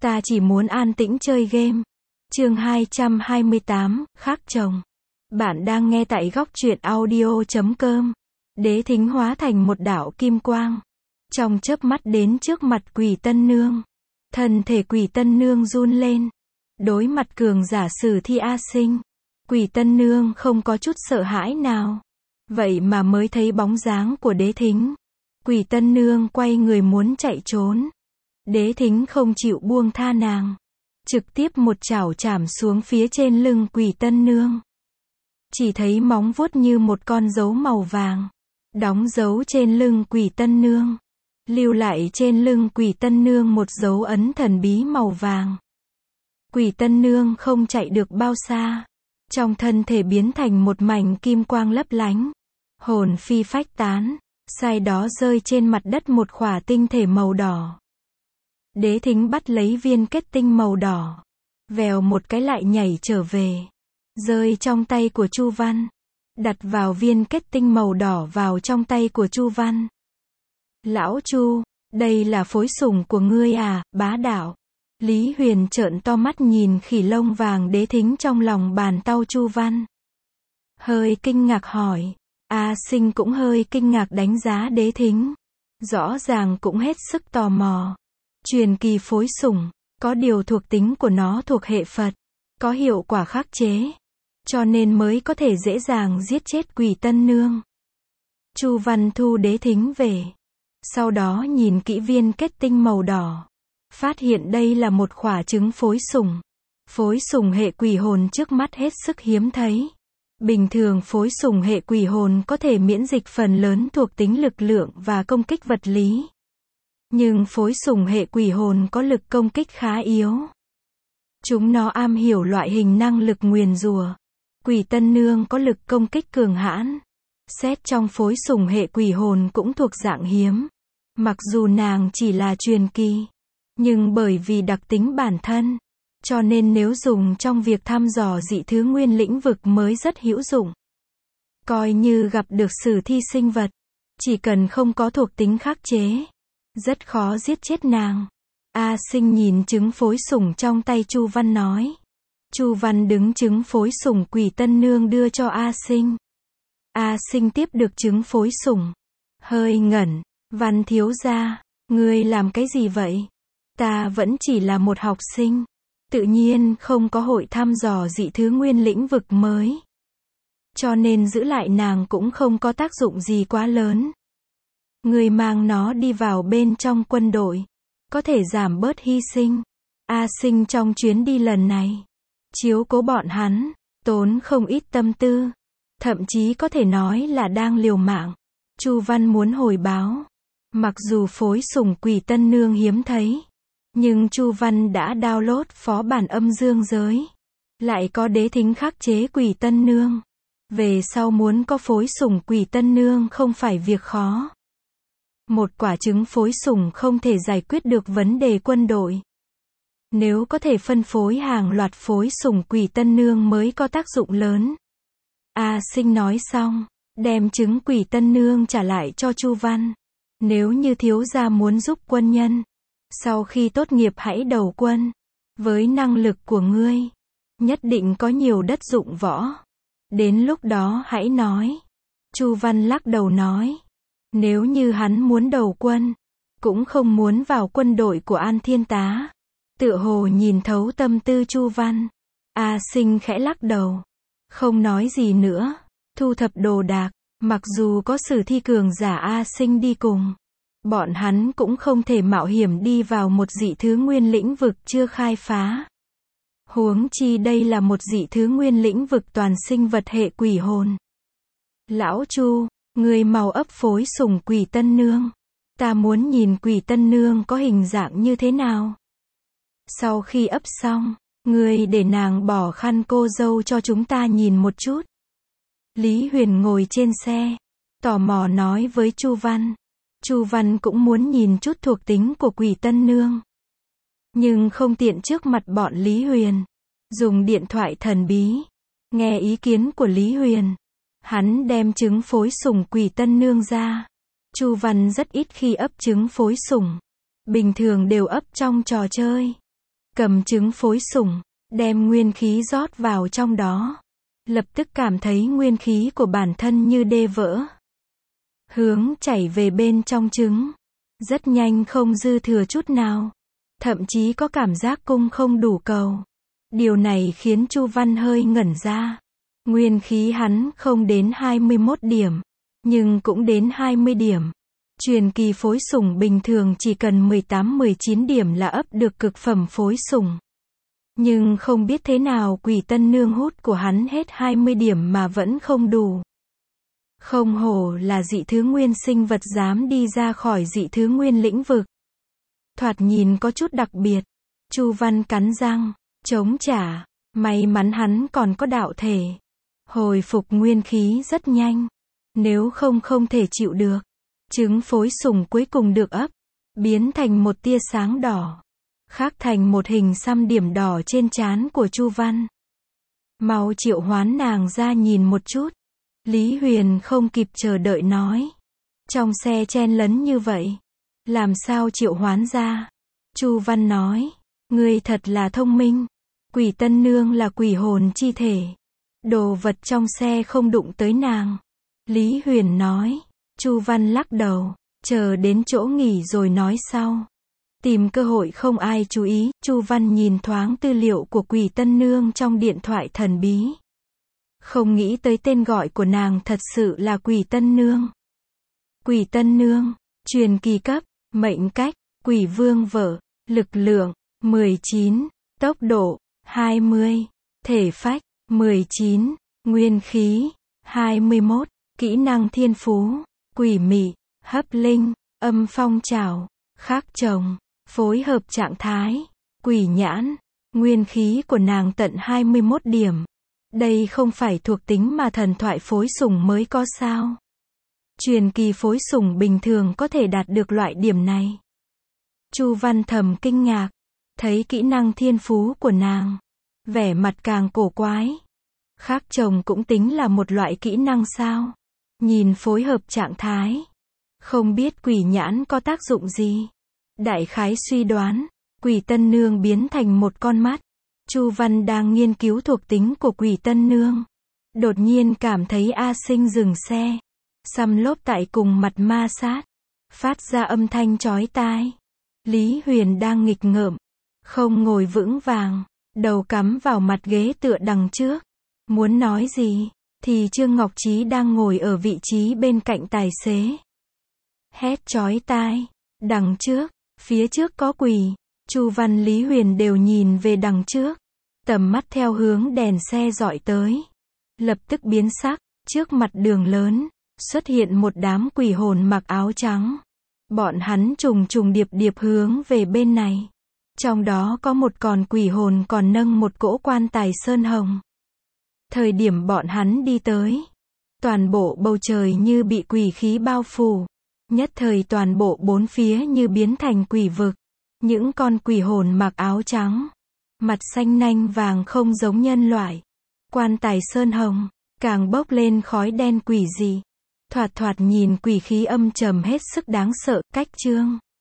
Ta chỉ muốn an tĩnh chơi game. Chương 228, khác chồng. Bạn đang nghe tại góc truyện audio.com. Đế Thính hóa thành một đạo kim quang, trong chớp mắt đến trước mặt Quỷ Tân Nương. Thân thể Quỷ Tân Nương run lên. Đối mặt cường giả Sử Thi A Sinh, Quỷ Tân Nương không có chút sợ hãi nào. Vậy mà mới thấy bóng dáng của Đế Thính, Quỷ Tân Nương quay người muốn chạy trốn. Đế Thính không chịu buông tha nàng, trực tiếp một chảo chảm xuống phía trên lưng Quỷ Tân Nương. Chỉ thấy móng vuốt như một con dấu màu vàng, đóng dấu trên lưng Quỷ Tân Nương, lưu lại trên lưng Quỷ Tân Nương một dấu ấn thần bí màu vàng. Quỷ Tân Nương không chạy được bao xa, trong thân thể biến thành một mảnh kim quang lấp lánh, hồn phi phách tán, sai đó rơi trên mặt đất một khỏa tinh thể màu đỏ. Đế Thính bắt lấy viên kết tinh màu đỏ, vèo một cái lại nhảy trở về, rơi trong tay của Chu Văn, đặt vào viên kết tinh màu đỏ vào trong tay của Chu Văn. Lão Chu, đây là phối sủng của ngươi à, bá đạo. Lý Huyền trợn to mắt nhìn khỉ lông vàng Đế Thính trong lòng bàn tay Chu Văn. Hơi kinh ngạc hỏi. A Sinh cũng hơi kinh ngạc đánh giá Đế Thính. Rõ ràng cũng hết sức tò mò. Truyền kỳ phối sủng, có điều thuộc tính của nó thuộc hệ Phật, có hiệu quả khắc chế, cho nên mới có thể dễ dàng giết chết Quỷ Tân Nương. Chu Văn thu Đế Thính về, sau đó nhìn kỹ viên kết tinh màu đỏ, phát hiện đây là một quả trứng phối sủng. Phối sủng hệ quỷ hồn trước mắt hết sức hiếm thấy. Bình thường phối sủng hệ quỷ hồn có thể miễn dịch phần lớn thuộc tính lực lượng và công kích vật lý. Nhưng phối sủng hệ quỷ hồn có lực công kích khá yếu. Chúng nó am hiểu loại hình năng lực nguyền rủa. Quỷ Tân Nương có lực công kích cường hãn. Xét trong phối sủng hệ quỷ hồn cũng thuộc dạng hiếm. Mặc dù nàng chỉ là truyền kỳ, nhưng bởi vì đặc tính bản thân, cho nên nếu dùng trong việc thăm dò dị thứ nguyên lĩnh vực mới rất hữu dụng. Coi như gặp được sử thi sinh vật, chỉ cần không có thuộc tính khắc chế, rất khó giết chết nàng. A Sinh nhìn trứng phối sủng trong tay Chu Văn nói. Chu Văn đứng trứng phối sủng Quỷ Tân Nương đưa cho A Sinh. A Sinh tiếp được trứng phối sủng, hơi ngẩn. Văn thiếu gia, ngươi làm cái gì vậy? Ta vẫn chỉ là một học sinh, tự nhiên không có hội thăm dò dị thứ nguyên lĩnh vực mới, cho nên giữ lại nàng cũng không có tác dụng gì quá lớn. Ngươi mang nó đi vào bên trong quân đội, có thể giảm bớt hy sinh. A Sinh trong chuyến đi lần này, chiếu cố bọn hắn, tốn không ít tâm tư, thậm chí có thể nói là đang liều mạng. Chu Văn muốn hồi báo, mặc dù phối sủng Quỷ Tân Nương hiếm thấy, nhưng Chu Văn đã download phó bản âm dương giới, lại có Đế Thính khắc chế Quỷ Tân Nương. Về sau muốn có phối sủng Quỷ Tân Nương không phải việc khó. Một quả trứng phối sủng không thể giải quyết được vấn đề quân đội. Nếu có thể phân phối hàng loạt phối sủng Quỷ Tân Nương mới có tác dụng lớn. A Sinh nói xong, đem trứng Quỷ Tân Nương trả lại cho Chu Văn. Nếu như thiếu gia muốn giúp quân nhân, sau khi tốt nghiệp hãy đầu quân. Với năng lực của ngươi, nhất định có nhiều đất dụng võ. Đến lúc đó hãy nói. Chu Văn lắc đầu nói. Nếu như hắn muốn đầu quân, cũng không muốn vào quân đội của An Thiên Tá. Tựa hồ nhìn thấu tâm tư Chu Văn. A Sinh khẽ lắc đầu, không nói gì nữa, thu thập đồ đạc. Mặc dù có sử thi cường giả A Sinh đi cùng, bọn hắn cũng không thể mạo hiểm đi vào một dị thứ nguyên lĩnh vực chưa khai phá. Huống chi đây là một dị thứ nguyên lĩnh vực toàn sinh vật hệ quỷ hồn. Lão Chu, người mau ấp phối sủng Quỷ Tân Nương. Ta muốn nhìn Quỷ Tân Nương có hình dạng như thế nào. Sau khi ấp xong, người để nàng bỏ khăn cô dâu cho chúng ta nhìn một chút. Lý Huyền ngồi trên xe, tò mò nói với Chu Văn. Chu Văn cũng muốn nhìn chút thuộc tính của Quỷ Tân Nương, nhưng không tiện trước mặt bọn Lý Huyền. Dùng điện thoại thần bí, nghe ý kiến của Lý Huyền. Hắn đem trứng phối sủng Quỷ Tân Nương ra. Chu Văn rất ít khi ấp trứng phối sủng, bình thường đều ấp trong trò chơi. cầm trứng phối sủng, đem nguyên khí rót vào trong đó. Lập tức cảm thấy nguyên khí của bản thân như đê vỡ, hướng chảy về bên trong trứng. Rất nhanh không dư thừa chút nào. Thậm chí có cảm giác cung không đủ cầu. Điều này khiến Chu Văn hơi ngẩn ra. Nguyên khí hắn không đến 21 điểm, nhưng cũng đến 20 điểm. Truyền kỳ phối sủng bình thường chỉ cần 18-19 điểm là ấp được cực phẩm phối sủng. Nhưng không biết thế nào Quỷ Tân Nương hút của hắn hết 20 điểm mà vẫn không đủ. Không hổ là dị thứ nguyên sinh vật dám đi ra khỏi dị thứ nguyên lĩnh vực. Thoạt nhìn có chút đặc biệt. Chu Văn cắn răng, chống trả. May mắn hắn còn có đạo thể. Hồi phục nguyên khí rất nhanh. Nếu không không thể chịu được. Trứng phối sủng cuối cùng được ấp, biến thành một tia sáng đỏ. Khắc thành một hình xăm điểm đỏ trên trán của Chu Văn. Mau triệu hoán nàng ra nhìn một chút. Lý Huyền không kịp chờ đợi nói. Trong xe chen lấn như vậy, làm sao triệu hoán ra? Chu Văn nói, ngươi thật là thông minh. Quỷ Tân Nương là quỷ hồn chi thể. Đồ vật trong xe không đụng tới nàng. Lý Huyền nói. Chu Văn lắc đầu, chờ đến chỗ nghỉ rồi nói sau. Tìm cơ hội không ai chú ý, Chu Văn nhìn thoáng tư liệu của Quỷ Tân Nương trong điện thoại thần bí. Không nghĩ tới tên gọi của nàng thật sự là Quỷ Tân Nương. Quỷ Tân Nương, truyền kỳ cấp, mệnh cách, Quỷ Vương vợ, lực lượng, 19, tốc độ, 20, thể phách, 19, nguyên khí, 21, kỹ năng thiên phú, quỷ mị, hấp linh, âm phong trảo, khắc chồng, phối hợp trạng thái, quỷ nhãn, nguyên khí của nàng tận 21 điểm. Đây không phải thuộc tính mà thần thoại phối sủng mới có sao? Truyền kỳ phối sủng bình thường có thể đạt được loại điểm này. Chu Văn thầm kinh ngạc, thấy kỹ năng thiên phú của nàng, vẻ mặt càng cổ quái. Khắc chồng cũng tính là một loại kỹ năng sao? Nhìn phối hợp trạng thái, không biết quỷ nhãn có tác dụng gì. Đại khái suy đoán, Quỷ Tân Nương biến thành một con mắt. Chu Văn đang nghiên cứu thuộc tính của Quỷ Tân Nương. Đột nhiên cảm thấy A Sinh dừng xe. Xăm lốp tại cùng mặt ma sát. Phát ra âm thanh chói tai. Lý Huyền đang nghịch ngợm. Không ngồi vững vàng. Đầu cắm vào mặt ghế tựa đằng trước. Muốn nói gì, thì Trương Ngọc Trí đang ngồi ở vị trí bên cạnh tài xế. Hét chói tai. Đằng trước, phía trước có quỷ. Chu Văn Lý Huyền đều nhìn về đằng trước. Tầm mắt theo hướng đèn xe dọi tới. Lập tức biến sắc, trước mặt đường lớn, xuất hiện một đám quỷ hồn mặc áo trắng. Bọn hắn trùng trùng điệp điệp hướng về bên này. Trong đó có một con quỷ hồn còn nâng một cỗ quan tài sơn hồng. Thời điểm bọn hắn đi tới, toàn bộ bầu trời như bị quỷ khí bao phủ. Nhất thời toàn bộ bốn phía như biến thành quỷ vực. Những con quỷ hồn mặc áo trắng, mặt xanh nanh vàng không giống nhân loại. Quan tài sơn hồng, càng bốc lên khói đen quỷ dị. Thoạt nhìn quỷ khí âm trầm hết sức đáng sợ. Cách chương